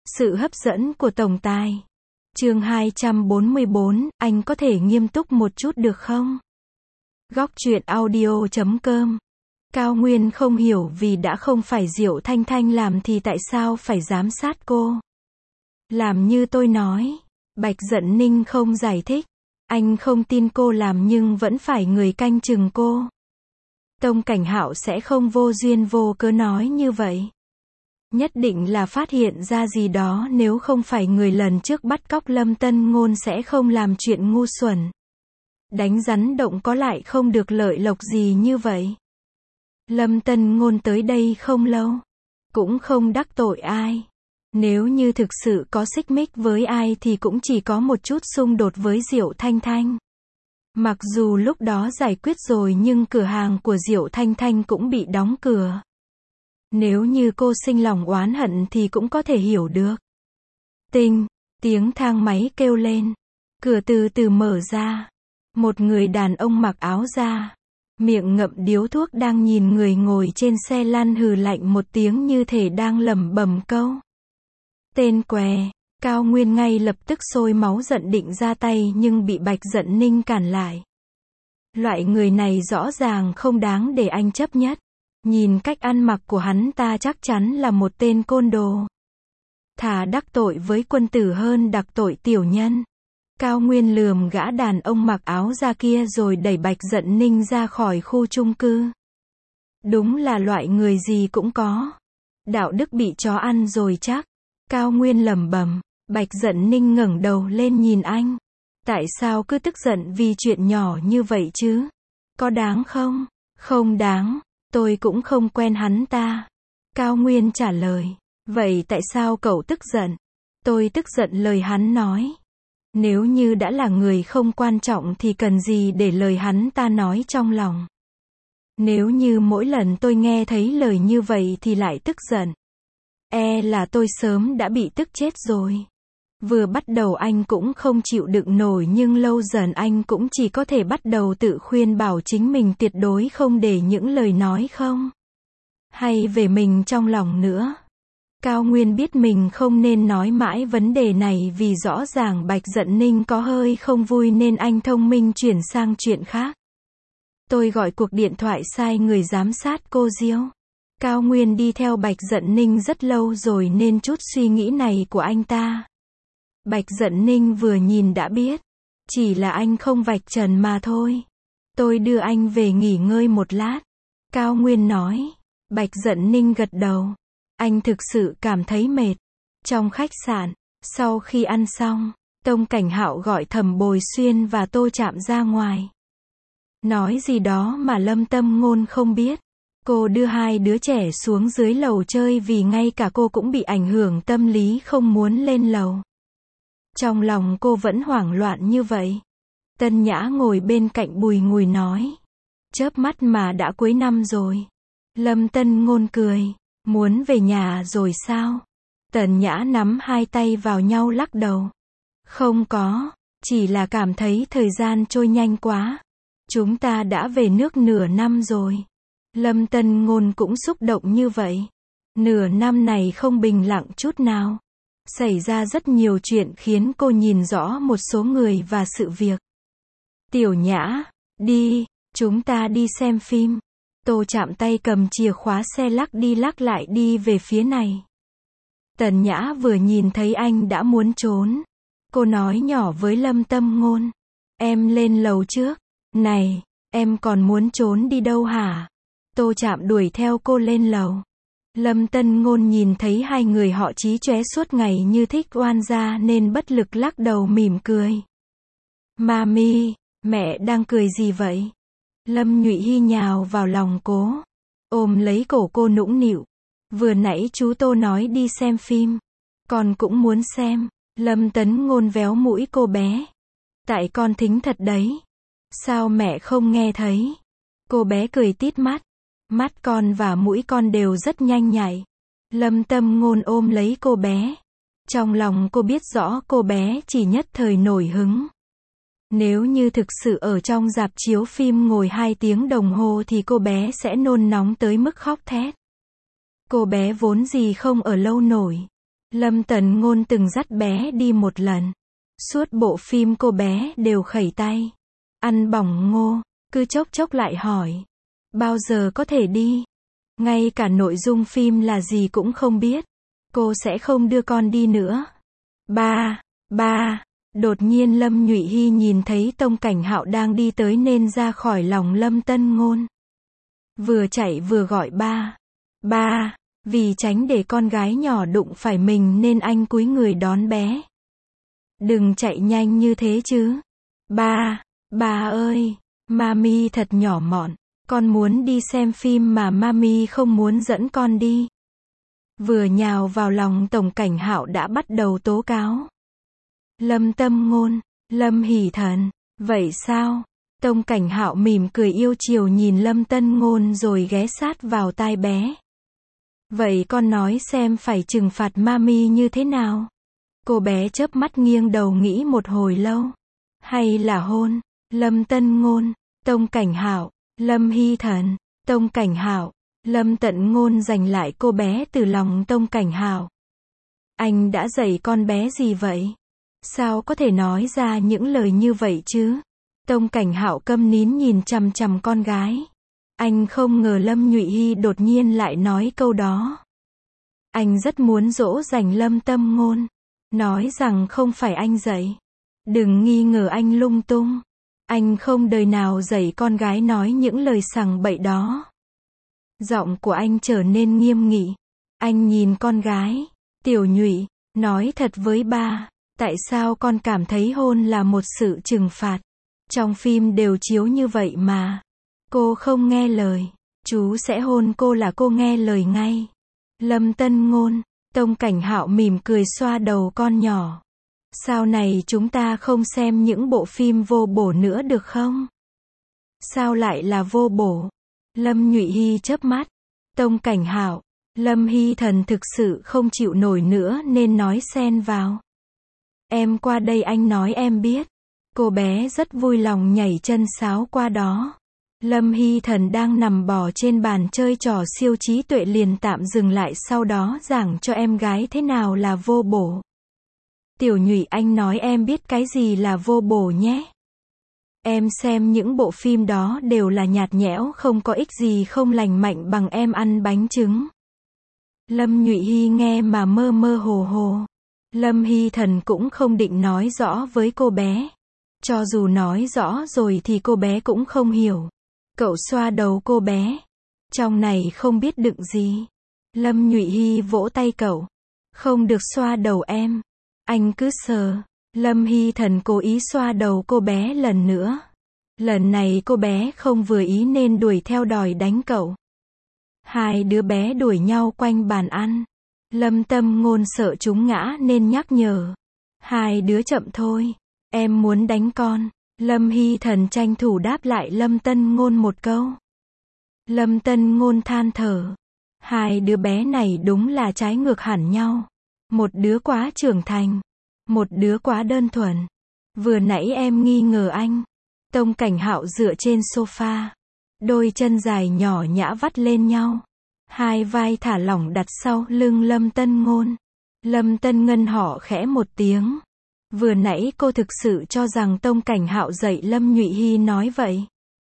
Sự hấp dẫn của tổng tài. Chương 244, anh có thể nghiêm túc một chút được không? Góc truyện audio.com. Cao Nguyên không hiểu vì đã không phải Diệu Thanh Thanh làm thì tại sao phải giám sát cô. Làm như tôi nói. Bạch Dận Ninh không giải thích. Anh không tin cô làm nhưng vẫn phải người canh chừng cô. Tông Cảnh Hạo sẽ không vô duyên vô cớ nói như vậy. Nhất định là phát hiện ra gì đó, nếu không phải người lần trước bắt cóc Lâm Tân Ngôn sẽ không làm chuyện ngu xuẩn. Đánh rắn động có lại không được lợi lộc gì như vậy. Lâm Tân Ngôn tới đây không lâu, cũng không đắc tội ai. Nếu như thực sự có xích mích với ai thì cũng chỉ có một chút xung đột với Diệu Thanh Thanh. Mặc dù lúc đó giải quyết rồi nhưng cửa hàng của Diệu Thanh Thanh cũng bị đóng cửa. Nếu như cô sinh lòng oán hận thì cũng có thể hiểu được. Tinh, tiếng thang máy kêu lên. Cửa từ từ mở ra. Một người đàn ông mặc áo da, miệng ngậm điếu thuốc đang nhìn người ngồi trên xe lăn hừ lạnh một tiếng như thể đang lẩm bẩm câu. Tên què. Cao Nguyên ngay lập tức sôi máu giận định ra tay nhưng bị Bạch Dận Ninh cản lại. Loại người này rõ ràng không đáng để anh chấp nhất. Nhìn cách ăn mặc của hắn ta chắc chắn là một tên côn đồ. Thà đắc tội với quân tử hơn đắc tội tiểu nhân. Cao Nguyên lườm gã đàn ông mặc áo da kia rồi đẩy Bạch Dận Ninh ra khỏi khu chung cư. Đúng là loại người gì cũng có. Đạo đức bị chó ăn rồi chắc. Cao Nguyên lẩm bẩm. Bạch Dận Ninh ngẩng đầu lên nhìn anh. Tại sao cứ tức giận vì chuyện nhỏ như vậy chứ? Có đáng không? Không đáng. Tôi cũng không quen hắn ta. Cao Nguyên trả lời. Vậy tại sao cậu tức giận? Tôi tức giận lời hắn nói. Nếu như đã là người không quan trọng thì cần gì để lời hắn ta nói trong lòng. Nếu như mỗi lần tôi nghe thấy lời như vậy thì lại tức giận. Là tôi sớm đã bị tức chết rồi. Vừa bắt đầu anh cũng không chịu đựng nổi nhưng lâu dần anh cũng chỉ có thể bắt đầu tự khuyên bảo chính mình tuyệt đối không để những lời nói không hay về mình trong lòng nữa. Cao Nguyên biết mình không nên nói mãi vấn đề này vì rõ ràng Bạch Dận Ninh có hơi không vui nên anh thông minh chuyển sang chuyện khác. Tôi gọi cuộc điện thoại sai người giám sát cô Diêu. Cao Nguyên đi theo Bạch Dận Ninh rất lâu rồi nên chút suy nghĩ này của anh ta. Bạch Dận Ninh vừa nhìn đã biết. Chỉ là anh không vạch trần mà thôi. Tôi đưa anh về nghỉ ngơi một lát. Cao Nguyên nói. Bạch Dận Ninh gật đầu. Anh thực sự cảm thấy mệt. Trong khách sạn, sau khi ăn xong, Tông Cảnh Hạo gọi Thẩm Bồi Xuyên và Tô Trạm ra ngoài. Nói gì đó mà Lâm Tâm Ngôn không biết. Cô đưa hai đứa trẻ xuống dưới lầu chơi vì ngay cả cô cũng bị ảnh hưởng tâm lý không muốn lên lầu. Trong lòng cô vẫn hoảng loạn như vậy. Tân Nhã ngồi bên cạnh bùi ngùi nói. Chớp mắt mà đã cuối năm rồi. Lâm Tân Ngôn cười. Muốn về nhà rồi sao? Tần Nhã nắm hai tay vào nhau lắc đầu. Không có, chỉ là cảm thấy thời gian trôi nhanh quá. Chúng ta đã về nước nửa năm rồi. Lâm Tân Ngôn cũng xúc động như vậy. Nửa năm này không bình lặng chút nào. Xảy ra rất nhiều chuyện khiến cô nhìn rõ một số người và sự việc. Tiểu Nhã, đi, chúng ta đi xem phim. Tô Trạm tay cầm chìa khóa xe lắc đi lắc lại đi về phía này. Tần Nhã vừa nhìn thấy anh đã muốn trốn. Cô nói nhỏ với Lâm Tâm Ngôn. Em lên lầu trước. Này, em còn muốn trốn đi đâu hả? Tô Trạm đuổi theo cô lên lầu. Lâm Tân Ngôn nhìn thấy hai người họ chí chóe suốt ngày như thích oan gia nên bất lực lắc đầu mỉm cười. Mami, mẹ đang cười gì vậy? Lâm Nhụy Hy nhào vào lòng cô, ôm lấy cổ cô nũng nịu. Vừa nãy chú Tô nói đi xem phim. Con cũng muốn xem. Lâm Tấn Ngôn véo mũi cô bé. Tại con thính thật đấy. Sao mẹ không nghe thấy? Cô bé cười tít mắt. Mắt con và mũi con đều rất nhanh nhạy. Lâm Tâm Ngôn ôm lấy cô bé. Trong lòng cô biết rõ cô bé chỉ nhất thời nổi hứng. Nếu như thực sự ở trong rạp chiếu phim ngồi 2 tiếng đồng hồ thì cô bé sẽ nôn nóng tới mức khóc thét. Cô bé vốn gì không ở lâu nổi. Lâm Tần Ngôn từng dắt bé đi một lần. Suốt bộ phim cô bé đều khẩy tay. Ăn bỏng ngô, cứ chốc chốc lại hỏi. Bao giờ có thể đi? Ngay cả nội dung phim là gì cũng không biết. Cô sẽ không đưa con đi nữa. Ba. Đột nhiên Lâm Nhụy Hy nhìn thấy Tông Cảnh Hạo đang đi tới nên ra khỏi lòng Lâm Tân Ngôn. Vừa chạy vừa gọi ba. Vì tránh để con gái nhỏ đụng phải mình nên anh cúi người đón bé. Đừng chạy nhanh như thế chứ. Ba ơi, mami thật nhỏ mọn. Con muốn đi xem phim mà mami không muốn dẫn con đi. Vừa nhào vào lòng Tổng Cảnh Hạo đã bắt đầu tố cáo. Lâm Tâm Ngôn, Lâm Hỷ Thần, vậy sao? Tông Cảnh Hạo mỉm cười yêu chiều nhìn Lâm Tân Ngôn rồi ghé sát vào tai bé. Vậy con nói xem phải trừng phạt mami như thế nào? Cô bé chớp mắt nghiêng đầu nghĩ một hồi lâu. Hay là hôn? Lâm Tân Ngôn, Tông Cảnh Hạo, Lâm Hy Thần, Tông Cảnh Hạo, Lâm Tận Ngôn giành lại cô bé từ lòng Tông Cảnh Hạo. Anh đã dạy con bé gì vậy? Sao có thể nói ra những lời như vậy chứ? Tông Cảnh Hạo câm nín nhìn chằm chằm con gái. Anh không ngờ Lâm Nhụy Hy đột nhiên lại nói câu đó. Anh rất muốn dỗ dành Lâm Tâm Ngôn. Nói rằng không phải anh dạy. Đừng nghi ngờ anh lung tung. Anh không đời nào dạy con gái nói những lời sằng bậy đó. Giọng của anh trở nên nghiêm nghị. Anh nhìn con gái. Tiểu Nhụy, nói thật với ba, tại sao con cảm thấy hôn là một sự trừng phạt? Trong phim đều chiếu như vậy mà. Cô không nghe lời, chú sẽ hôn cô là cô nghe lời ngay. Lâm Tân Ngôn, Tông Cảnh Hạo mỉm cười xoa đầu con nhỏ. Sau này chúng ta không xem những bộ phim vô bổ nữa được không? Sao lại là vô bổ? Lâm Nhụy Hy chớp mắt. Tông Cảnh Hạo, Lâm Hy Thần thực sự không chịu nổi nữa nên nói xen vào. Em qua đây anh nói em biết. Cô bé rất vui lòng nhảy chân sáo qua đó. Lâm Hy Thần đang nằm bò trên bàn chơi trò siêu trí tuệ liền tạm dừng lại sau đó giảng cho em gái thế nào là vô bổ. Tiểu Nhụy anh nói em biết cái gì là vô bổ nhé. Em xem những bộ phim đó đều là nhạt nhẽo không có ích gì không lành mạnh bằng em ăn bánh trứng. Lâm Nhụy Hy nghe mà mơ mơ hồ hồ. Lâm Hy Thần cũng không định nói rõ với cô bé. Cho dù nói rõ rồi thì cô bé cũng không hiểu. Cậu xoa đầu cô bé. Trong này không biết đựng gì. Lâm Nhụy Hy vỗ tay cậu. Không được xoa đầu em. Anh cứ sờ. Lâm Hy Thần cố ý xoa đầu cô bé lần nữa. Lần này cô bé không vừa ý nên đuổi theo đòi đánh cậu. Hai đứa bé đuổi nhau quanh bàn ăn. Lâm Tâm Ngôn sợ chúng ngã nên nhắc nhở. Hai đứa chậm thôi. Em muốn đánh con. Lâm Hy Thần tranh thủ đáp lại Lâm Tân Ngôn một câu. Lâm Tân Ngôn than thở. Hai đứa bé này đúng là trái ngược hẳn nhau. Một đứa quá trưởng thành. Một đứa quá đơn thuần. Vừa nãy em nghi ngờ anh. Tông Cảnh Hạo dựa trên sofa. Đôi chân dài nhỏ nhã vắt lên nhau. Hai vai thả lỏng đặt sau lưng Lâm Tân Ngôn. Lâm Tân Ngân họ khẽ một tiếng. Vừa nãy cô thực sự cho rằng Tông Cảnh Hạo dạy Lâm Nhụy Hy nói vậy.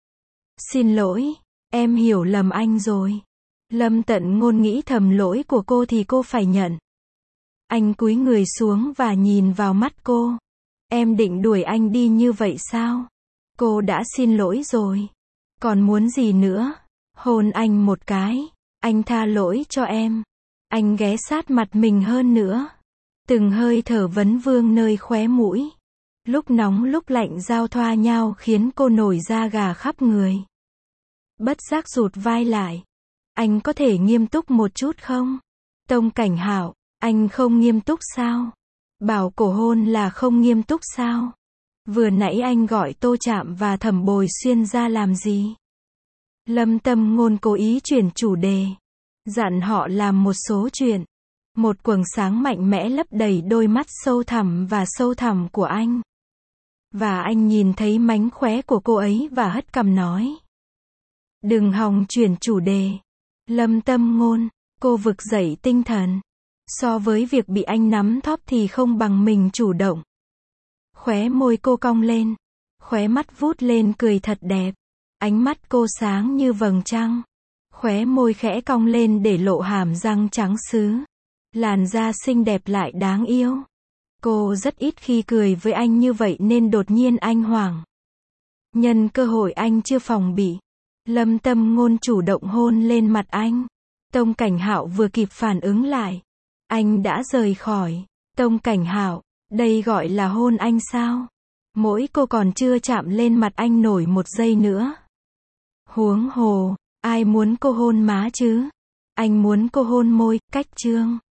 Xin lỗi, em hiểu lầm anh rồi. Lâm Tận Ngôn nghĩ thầm lỗi của cô thì cô phải nhận. Anh cúi người xuống và nhìn vào mắt cô. Em định đuổi anh đi như vậy sao? Cô đã xin lỗi rồi. Còn muốn gì nữa? Hôn anh một cái. Anh tha lỗi cho em. Anh ghé sát mặt mình hơn nữa. Từng hơi thở vấn vương nơi khóe mũi. Lúc nóng lúc lạnh giao thoa nhau khiến cô nổi da gà khắp người. Bất giác rụt vai lại. Anh có thể nghiêm túc một chút không? Tông Cảnh Hạo, anh không nghiêm túc sao? Bảo cổ hôn là không nghiêm túc sao? Vừa nãy anh gọi Tô Trạm và Thẩm Bồi Xuyên ra làm gì? Lâm Tâm Ngôn cố ý chuyển chủ đề. Dặn họ làm một số chuyện. Một quầng sáng mạnh mẽ lấp đầy đôi mắt sâu thẳm và sâu thẳm của anh. Và anh nhìn thấy mánh khóe của cô ấy và hất cằm nói. Đừng hòng chuyển chủ đề. Lâm Tâm Ngôn, cô vực dậy tinh thần. So với việc bị anh nắm thóp thì không bằng mình chủ động. Khóe môi cô cong lên. Khóe mắt vút lên cười thật đẹp. Ánh mắt cô sáng như vầng trăng. Khóe môi khẽ cong lên để lộ hàm răng trắng sứ. Làn da xinh đẹp lại đáng yêu. Cô rất ít khi cười với anh như vậy nên đột nhiên anh hoảng. Nhân cơ hội anh chưa phòng bị, Lâm Tâm Ngôn chủ động hôn lên mặt anh. Tông Cảnh Hạo vừa kịp phản ứng lại. Anh đã rời khỏi. Tông Cảnh Hạo, đây gọi là hôn anh sao? Mỗi cô còn chưa chạm lên mặt anh nổi một giây nữa. Huống hồ, ai muốn cô hôn má chứ? Anh muốn cô hôn môi, cách chương.